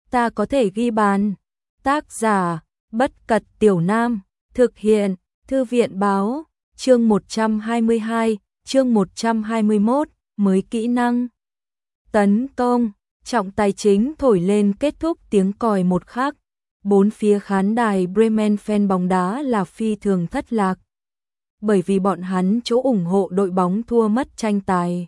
ta có thể ghi bàn. Tác giả, Bất Cật Tiểu Nam, thực hiện, Thư viện báo, chương 122, chương 121, mới kỹ năng. Tấn công, trọng tài chính thổi lên kết thúc tiếng còi một khắc. Bốn phía khán đài Bremen fan bóng đá là phi thường thất lạc. Bởi vì bọn hắn chỗ ủng hộ đội bóng thua mất tranh tài.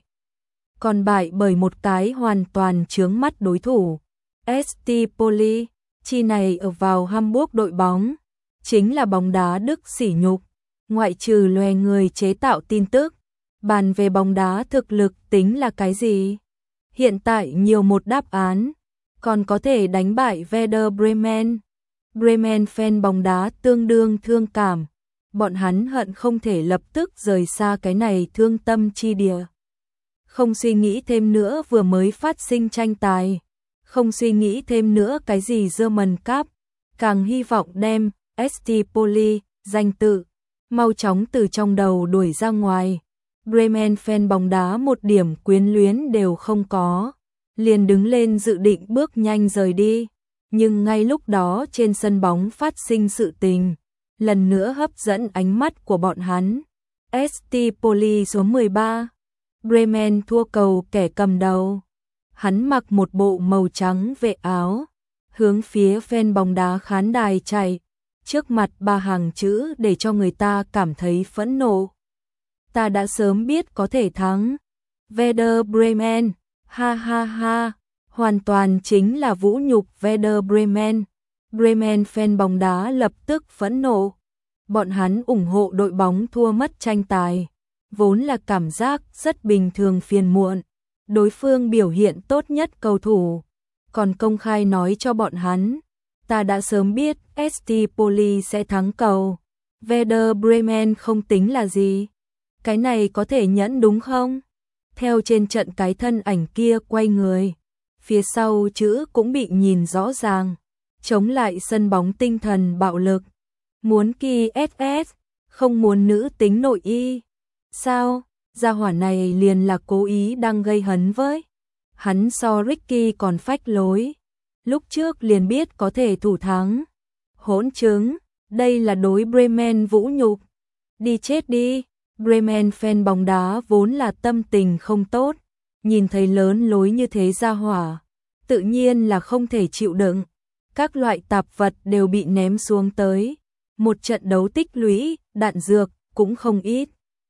Còn bại bởi một cái hoàn toàn chướng mắt đối thủ. ST Poli, chi này ở vào Hamburg đội bóng. Chính là bóng đá Đức sỉ nhục. Ngoại trừ loè người chế tạo tin tức. Bàn về bóng đá thực lực tính là cái gì? Hiện tại nhiều một đáp án. Còn có thể đánh bại Werder Bremen. Bremen fan bóng đá tương đương thương cảm. Bọn hắn hận không thể lập tức rời xa cái này thương tâm chi địa. Không suy nghĩ thêm nữa vừa mới phát sinh tranh tài. Không suy nghĩ thêm nữa cái gì German Cup. Càng hy vọng đem ST Poli, danh tự, mau chóng từ trong đầu đuổi ra ngoài. Bremen fan bóng đá một điểm quyến luyến đều không có. Liền đứng lên dự định bước nhanh rời đi. Nhưng ngay lúc đó trên sân bóng phát sinh sự tình. Lần nữa hấp dẫn ánh mắt của bọn hắn. ST Poli số 13. Bremen thua cầu kẻ cầm đầu. Hắn mặc một bộ màu trắng vệ áo. Hướng phía fan bóng đá khán đài chạy. Trước mặt ba hàng chữ để cho người ta cảm thấy phẫn nộ. Ta đã sớm biết có thể thắng. Werder Bremen, ha ha ha, hoàn toàn chính là vũ nhục Werder Bremen. Bremen fan bóng đá lập tức phẫn nộ. Bọn hắn ủng hộ đội bóng thua mất tranh tài. Vốn là cảm giác rất bình thường phiền muộn. Đối phương biểu hiện tốt nhất cầu thủ. Còn công khai nói cho bọn hắn. Ta đã sớm biết ST Poli sẽ thắng cầu. Werder Bremen không tính là gì. Cái này có thể nhẫn đúng không? Theo trên trận cái thân ảnh kia quay người. Phía sau chữ cũng bị nhìn rõ ràng. Chống lại sân bóng tinh thần bạo lực. Muốn kỳ SS, không muốn nữ tính nội y. Sao? Gia hỏa này liền là cố ý đang gây hấn với. Hắn so Ricky còn phách lối. Lúc trước liền biết có thể thủ thắng. Hỗn chứng, đây là đối Bremen vũ nhục. Đi chết đi. Bremen fan bóng đá vốn là tâm tình không tốt. Nhìn thấy lớn lối như thế gia hỏa. Tự nhiên là không thể chịu đựng. Các loại tạp vật đều bị ném xuống tới. Một trận đấu tích lũy, đạn dược, cũng không ít.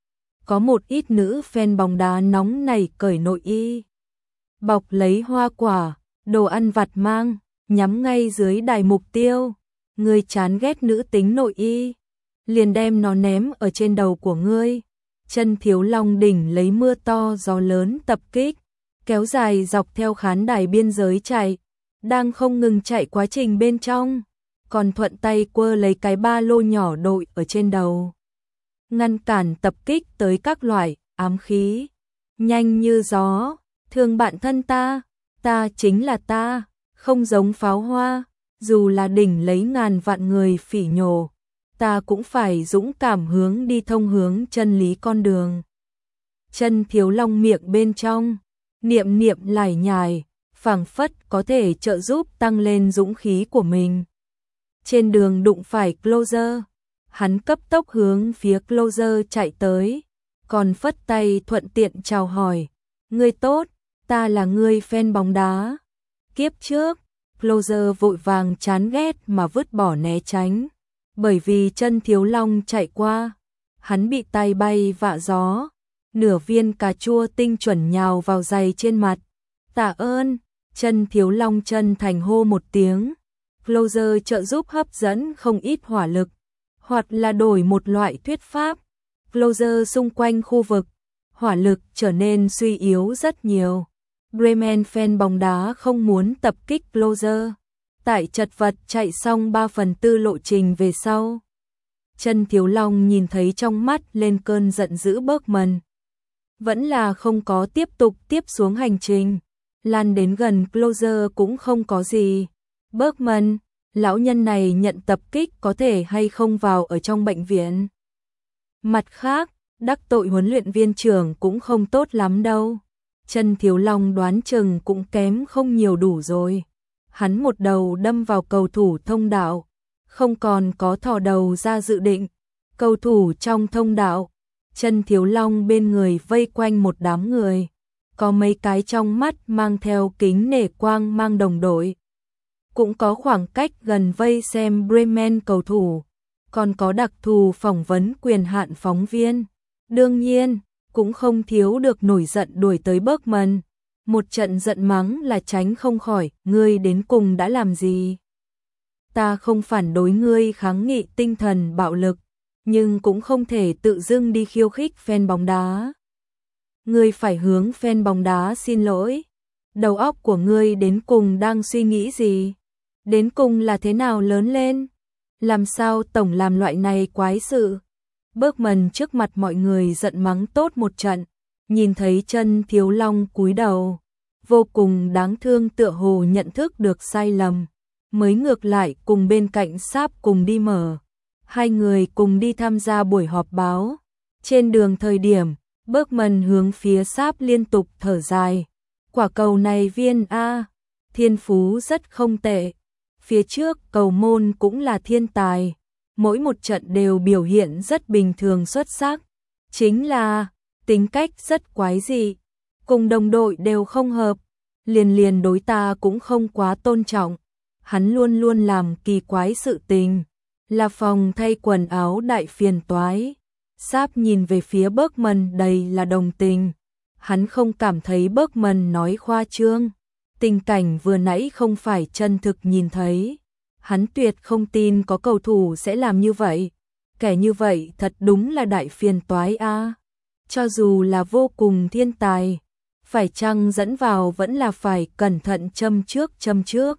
Có một ít nữ fan bóng đá nóng nảy cởi nội y. Bọc lấy hoa quả, đồ ăn vặt mang, nhắm ngay dưới đài mục tiêu. Ngươi chán ghét nữ tính nội y. Liền đem nó ném ở trên đầu của ngươi. Chân Thiếu Long đỉnh lấy mưa to gió lớn tập kích. Kéo dài dọc theo khán đài biên giới chạy. Đang không ngừng chạy quá trình bên trong. Còn thuận tay quơ lấy cái ba lô nhỏ đội ở trên đầu. Ngăn cản tập kích tới các loại ám khí. Nhanh như gió. Thương bạn thân ta. Ta chính là ta. Không giống pháo hoa. Dù là đỉnh lấy ngàn vạn người phỉ nhổ. Ta cũng phải dũng cảm hướng đi thông hướng chân lý con đường. Chân Thiếu Long miệng bên trong. Niệm niệm lải nhải. Phảng phất có thể trợ giúp tăng lên dũng khí của mình. Trên đường đụng phải Closer. Hắn cấp tốc hướng phía Closer chạy tới. Còn phất tay thuận tiện chào hỏi. Ngươi tốt, ta là ngươi fan bóng đá. Kiếp trước, Closer vội vàng chán ghét mà vứt bỏ né tránh. Bởi vì chân Thiếu Long chạy qua. Hắn bị tay bay vạ gió. Nửa viên cà chua tinh chuẩn nhào vào giày trên mặt. Tạ ơn, chân Thiếu Long chân thành hô một tiếng. Closer trợ giúp hấp dẫn không ít hỏa lực. Hoặc là đổi một loại thuyết pháp. Closer xung quanh khu vực. Hỏa lực trở nên suy yếu rất nhiều. Bremen fan bóng đá không muốn tập kích Closer. Tại chật vật chạy xong 3/4 lộ trình về sau. Chân Thiếu Long nhìn thấy trong mắt lên cơn giận dữ Bergman. Vẫn là không có tiếp tục tiếp xuống hành trình. Lan đến gần Closer cũng không có gì. Bergman, lão nhân này nhận tập kích có thể hay không vào ở trong bệnh viện. Mặt khác, đắc tội huấn luyện viên trưởng cũng không tốt lắm đâu. Chân Thiếu Long đoán chừng cũng kém không nhiều đủ rồi. hắn một đầu đâm vào cầu thủ thông đạo, không còn có thò đầu ra dự định. Cầu thủ trong thông đạo, Chân Thiếu Long bên người vây quanh một đám người, có mấy cái trong mắt mang theo kính nể quang mang đồng đội. Cũng có khoảng cách gần vây xem Bremen cầu thủ, còn có đặc thù phỏng vấn quyền hạn phóng viên. Đương nhiên, cũng không thiếu được nổi giận đuổi tới Bergman. Một trận giận mắng là tránh không khỏi, ngươi đến cùng đã làm gì? Ta không phản đối ngươi kháng nghị tinh thần bạo lực, nhưng cũng không thể tự dưng đi khiêu khích fan bóng đá. Ngươi phải hướng fan bóng đá xin lỗi. Đầu óc của ngươi đến cùng đang suy nghĩ gì? Đến cùng là thế nào lớn lên? Làm sao tổng làm loại này quái sự? Bergman trước mặt mọi người giận mắng tốt một trận, nhìn thấy Chân Thiếu Long cúi đầu, vô cùng đáng thương tựa hồ nhận thức được sai lầm, mới ngược lại cùng bên cạnh Sáp cùng đi mở. Hai người cùng đi tham gia buổi họp báo. Trên đường thời điểm, Bergman hướng phía Sáp liên tục thở dài. Quả cầu này viên A, thiên phú rất không tệ. Phía trước cầu môn cũng là thiên tài, mỗi một trận đều biểu hiện rất bình thường xuất sắc. Chính là, tính cách rất quái dị, cùng đồng đội đều không hợp, liền đối ta cũng không quá tôn trọng. Hắn luôn luôn làm kỳ quái sự tình, là phòng thay quần áo đại phiền toái. Sáp nhìn về phía Bergman đầy là đồng tình. Hắn không cảm thấy Bergman nói khoa trương. Tình cảnh vừa nãy không phải chân thực nhìn thấy. Hắn tuyệt không tin có cầu thủ sẽ làm như vậy. Kẻ như vậy thật đúng là đại phiền toái a. Cho dù là vô cùng thiên tài, phải chăng dẫn vào vẫn là phải cẩn thận châm trước.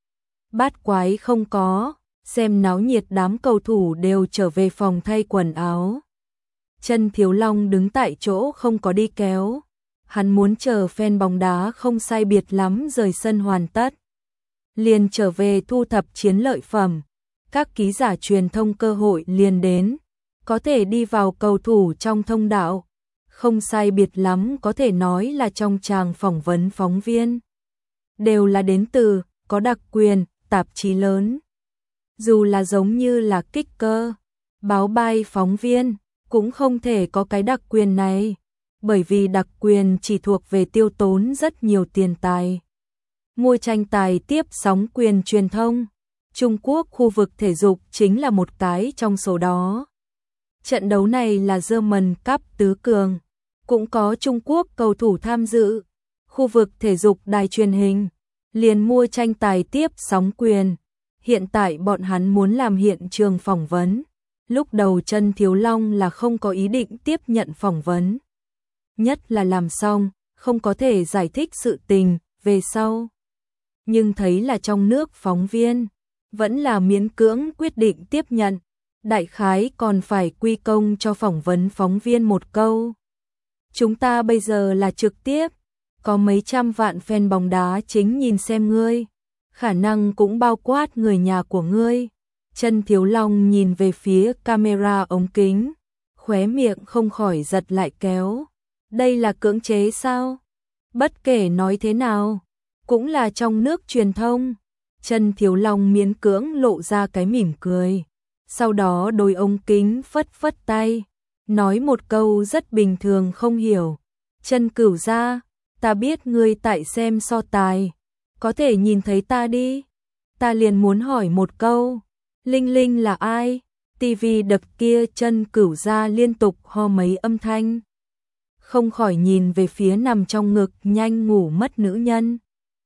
Bát quái không có, xem náo nhiệt đám cầu thủ đều trở về phòng thay quần áo. Chân Thiếu Long đứng tại chỗ không có đi kéo. Hắn muốn chờ fan bóng đá không sai biệt lắm rời sân hoàn tất, liền trở về thu thập chiến lợi phẩm. Các ký giả truyền thông cơ hội liền đến, có thể đi vào cầu thủ trong thông đạo, không sai biệt lắm có thể nói là trong tràng phỏng vấn phóng viên. Đều là đến từ, có đặc quyền, tạp chí lớn. Dù là giống như là Kicker, báo bay phóng viên, cũng không thể có cái đặc quyền này, bởi vì đặc quyền chỉ thuộc về tiêu tốn rất nhiều tiền tài. Mua tranh tài tiếp sóng quyền truyền thông, Trung Quốc khu vực thể dục chính là một cái trong số đó. Trận đấu này là German Cup tứ cường, cũng có Trung Quốc cầu thủ tham dự. Khu vực thể dục đài truyền hình liền mua tranh tài tiếp sóng quyền. Hiện tại bọn hắn muốn làm hiện trường phỏng vấn. Lúc đầu Chân Thiếu Long là không có ý định tiếp nhận phỏng vấn. Nhất là làm xong, không có thể giải thích sự tình về sau. Nhưng thấy là trong nước phóng viên, vẫn là miễn cưỡng quyết định tiếp nhận. Đại khái còn phải quy công cho phỏng vấn phóng viên một câu. Chúng ta bây giờ là trực tiếp, có mấy trăm vạn fan bóng đá chính nhìn xem ngươi, khả năng cũng bao quát người nhà của ngươi. Chân Thiếu Long nhìn về phía camera ống kính, khóe miệng không khỏi giật lại kéo. Đây là cưỡng chế sao? Bất kể nói thế nào, cũng là trong nước truyền thông. Chân Thiếu Long miễn cưỡng lộ ra cái mỉm cười. Sau đó đôi ống kính phất phất tay, nói một câu rất bình thường không hiểu. Chân Cửu gia, ta biết ngươi tại xem so tài, có thể nhìn thấy ta đi. Ta liền muốn hỏi một câu, Linh Linh là ai? Tivi đập kia. Chân Cửu gia liên tục ho mấy âm thanh, không khỏi nhìn về phía nằm trong ngực nhanh ngủ mất nữ nhân.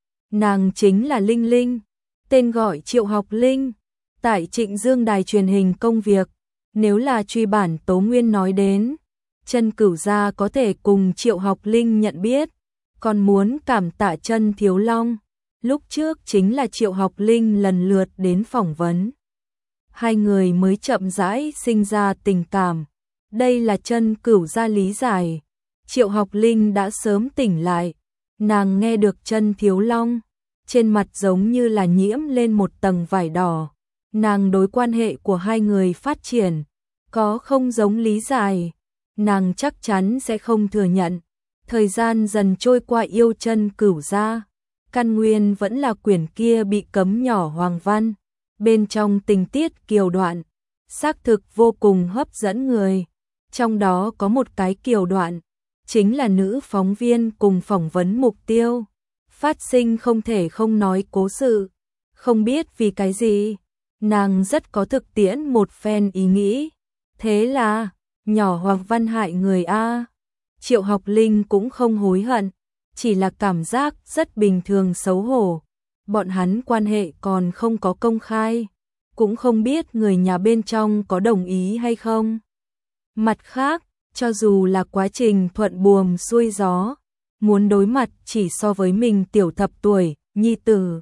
Nàng chính là Linh Linh, tên gọi Triệu Học Linh, tại Trịnh Dương đài truyền hình công việc. Nếu là truy bản Tố Nguyên nói đến, Chân Cửu gia có thể cùng Triệu Học Linh nhận biết, còn muốn cảm tạ Chân Thiếu Long. Lúc trước chính là Triệu Học Linh lần lượt đến phỏng vấn, hai người mới chậm rãi sinh ra tình cảm. Đây là Chân Cửu gia lý giải. Triệu Học Linh đã sớm tỉnh lại, nàng nghe được Chân Thiếu Long, trên mặt giống như là nhiễm lên một tầng vải đỏ. Nàng đối quan hệ của hai người phát triển có không giống lý giải, nàng chắc chắn sẽ không thừa nhận. Thời gian dần trôi qua yêu Chân Cửu gia, căn nguyên vẫn là quyển kia bị cấm nhỏ hoàng văn, bên trong tình tiết kiều đoạn, xác thực vô cùng hấp dẫn người. Trong đó có một cái kiều đoạn, chính là nữ phóng viên cùng phỏng vấn mục tiêu, phát sinh không thể không nói cố sự, không biết vì cái gì, nàng rất có thực tiễn một phen ý nghĩ, thế là, nhỏ hoàng văn hại người a. Triệu Học Linh cũng không hối hận, chỉ là cảm giác rất bình thường xấu hổ, bọn hắn quan hệ còn không có công khai, cũng không biết người nhà bên trong có đồng ý hay không. Mặt khác, cho dù là quá trình thuận buồm xuôi gió, muốn đối mặt chỉ so với mình tiểu thập tuổi, nhi tử,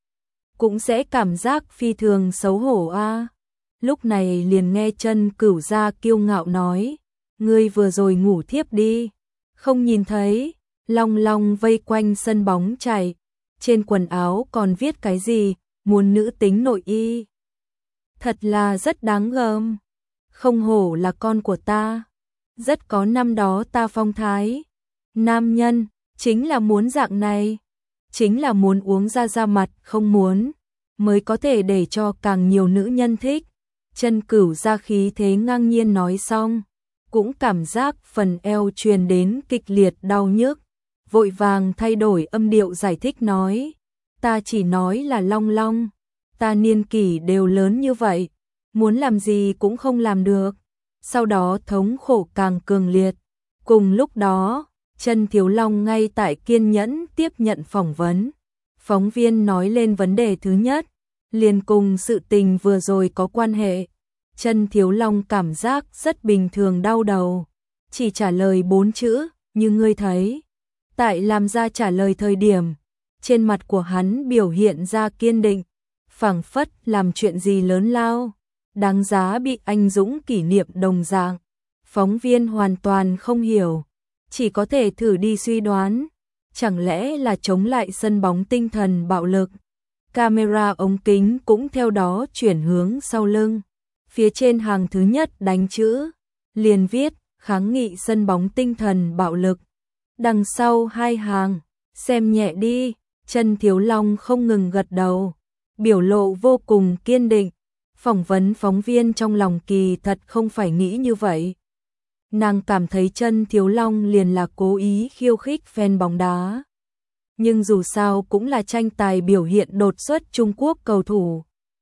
cũng sẽ cảm giác phi thường xấu hổ a. Lúc này liền nghe Chân Cửu Gia kiêu ngạo nói, ngươi vừa rồi ngủ thiếp đi, không nhìn thấy, long long vây quanh sân bóng chạy, trên quần áo còn viết cái gì, muốn nữ tính nội y. Thật là rất đáng gờm, không hổ là con của ta, rất có năm đó ta phong thái. Nam nhân, chính là muốn dạng này, chính là muốn uống ra mặt không muốn, mới có thể để cho càng nhiều nữ nhân thích. Chân Cửu Gia khí thế ngang nhiên nói xong, cũng cảm giác phần eo truyền đến kịch liệt đau nhức, vội vàng thay đổi âm điệu giải thích nói, ta chỉ nói là long long, ta niên kỷ đều lớn như vậy, muốn làm gì cũng không làm được. Sau đó thống khổ càng cường liệt. Cùng lúc đó, Chân Thiếu Long ngay tại kiên nhẫn tiếp nhận phỏng vấn. Phóng viên nói lên vấn đề thứ nhất, liền cùng sự tình vừa rồi có quan hệ. Chân Thiếu Long cảm giác rất bình thường đau đầu, chỉ trả lời 4 chữ, như ngươi thấy. Tại làm ra trả lời thời điểm, trên mặt của hắn biểu hiện ra kiên định, phảng phất làm chuyện gì lớn lao, đáng giá bị anh dũng kỷ niệm đồng dạng. Phóng viên hoàn toàn không hiểu, chỉ có thể thử đi suy đoán, chẳng lẽ là chống lại sân bóng tinh thần bạo lực. Camera ống kính cũng theo đó chuyển hướng sau lưng, phía trên hàng thứ nhất đánh chữ, liền viết kháng nghị sân bóng tinh thần bạo lực. Đằng sau hai hàng, xem nhẹ đi, Chân Thiếu Long không ngừng gật đầu, biểu lộ vô cùng kiên định. Phỏng vấn phóng viên trong lòng kỳ thật không phải nghĩ như vậy. Nàng cảm thấy Chân Thiếu Long liền là cố ý khiêu khích fan bóng đá. Nhưng dù sao cũng là tranh tài biểu hiện đột xuất Trung Quốc cầu thủ.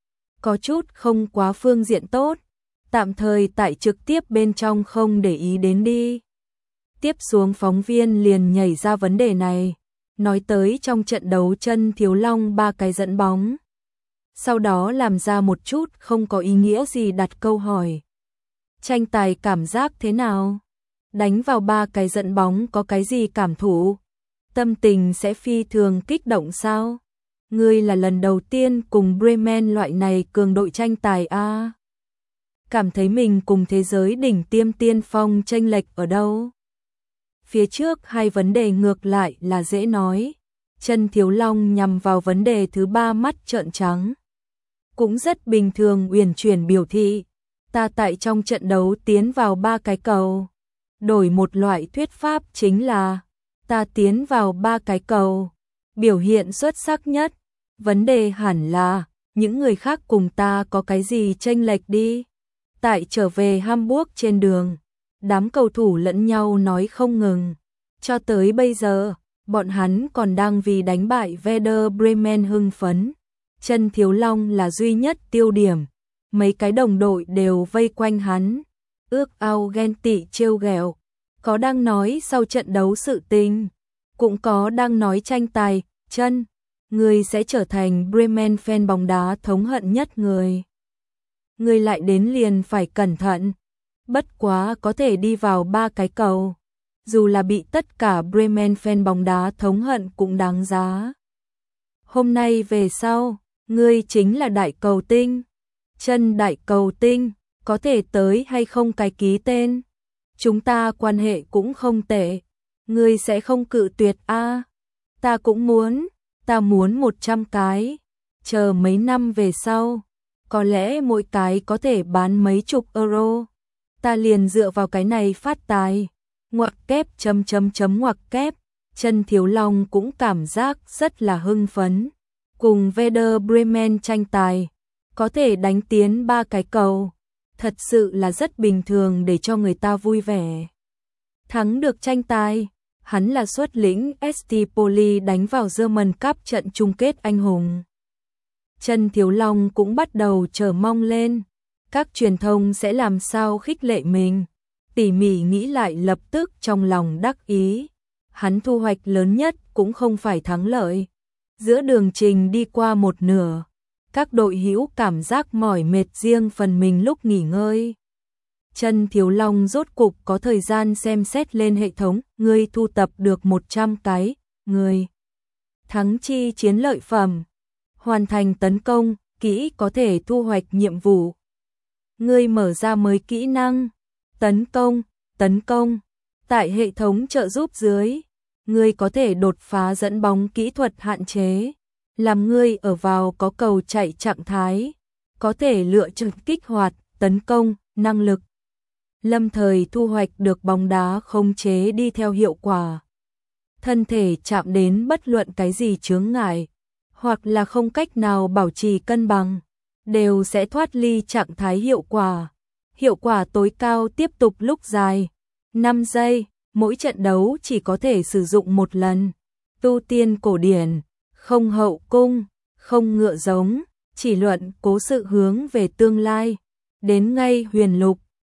Có chút không quá phương diện tốt, tạm thời tại trực tiếp bên trong không để ý đến đi. Tiếp xuống phóng viên liền nhảy ra vấn đề này, nói tới trong trận đấu Chân Thiếu Long 3 cái dẫn bóng. Sau đó làm ra một chút không có ý nghĩa gì đặt câu hỏi. Tranh tài cảm giác thế nào? Đánh vào 3 cái dẫn bóng có cái gì cảm thụ? Tâm tình sẽ phi thường kích động sao? Ngươi là lần đầu tiên cùng Bremen loại này cường đội tranh tài a. Cảm thấy mình cùng thế giới đỉnh tiêm tiên phong chênh lệch ở đâu? Phía trước hai vấn đề ngược lại là dễ nói. Chân Thiếu Long nhằm vào vấn đề thứ 3 mắt trợn trắng. Cũng rất bình thường uyển chuyển biểu thị, ta tại trong trận đấu tiến vào 3 cái cầu. Đổi một loại thuyết pháp chính là, ta tiến vào 3 cái cầu, biểu hiện xuất sắc nhất. Vấn đề hẳn là, những người khác cùng ta có cái gì chênh lệch đi. Tại trở về Hamburg trên đường, đám cầu thủ lẫn nhau nói không ngừng. Cho tới bây giờ, bọn hắn còn đang vì đánh bại Werder Bremen hưng phấn. Chân Thiếu Long là duy nhất tiêu điểm, mấy cái đồng đội đều vây quanh hắn, ước ao ghen tị trêu ghẹo, có đang nói sau trận đấu sự tình, cũng có đang nói tranh tài. Chân, người sẽ trở thành Bremen fan bóng đá thống hận nhất người. Người lại đến liền phải cẩn thận, bất quá có thể đi vào 3 cái cầu, dù là bị tất cả Bremen fan bóng đá thống hận cũng đáng giá. Hôm nay về sau, ngươi chính là đại cầu tinh. Chân đại cầu tinh, có thể tới hay không cái ký tên? Chúng ta quan hệ cũng không tệ. Ngươi sẽ không cự tuyệt a? Ta cũng muốn, ta muốn 100 cái. Chờ mấy năm về sau, có lẽ mỗi cái có thể bán mấy chục euro. Ta liền dựa vào cái này phát tài. Ngoặc kép chấm chấm chấm ngoặc kép. Chân Thiếu Long cũng cảm giác rất là hưng phấn. Cùng Werder Bremen tranh tài, có thể đánh tiến 3 cái cầu, thật sự là rất bình thường để cho người ta vui vẻ. Thắng được tranh tài, hắn là xuất lĩnh ST Poli đánh vào German Cup trận chung kết anh hùng. Chân Thiếu Long cũng bắt đầu chờ mong lên, các truyền thông sẽ làm sao khích lệ mình. Tỉ mỉ nghĩ lại lập tức trong lòng đắc ý, hắn thu hoạch lớn nhất cũng không phải thắng lợi. Giữa đường trình đi qua một nửa, các đội hữu cảm giác mỏi mệt riêng phần mình lúc nghỉ ngơi. Chân Thiếu Long rốt cục có thời gian xem xét lên hệ thống, người thu tập được 100 cái, người thắng chi chiến lợi phẩm, hoàn thành tấn công, kỹ có thể thu hoạch nhiệm vụ. Người mở ra mới kỹ năng, tấn công, tại hệ thống trợ giúp dưới, người có thể đột phá dẫn bóng kỹ thuật hạn chế, làm người ở vào có cầu chạy trạng thái, có thể lựa chọn kích hoạt, tấn công, năng lực. Lâm thời thu hoạch được bóng đá khống chế đi theo hiệu quả. Thân thể chạm đến bất luận cái gì chướng ngại, hoặc là không cách nào bảo trì cân bằng, đều sẽ thoát ly trạng thái hiệu quả. Hiệu quả tối cao tiếp tục lúc dài, 5 giây, mỗi trận đấu chỉ có thể sử dụng một lần. Tu tiên cổ điển, không hậu cung, không ngựa giống, chỉ luận cố sự hướng về tương lai. Đến ngay huyền lục,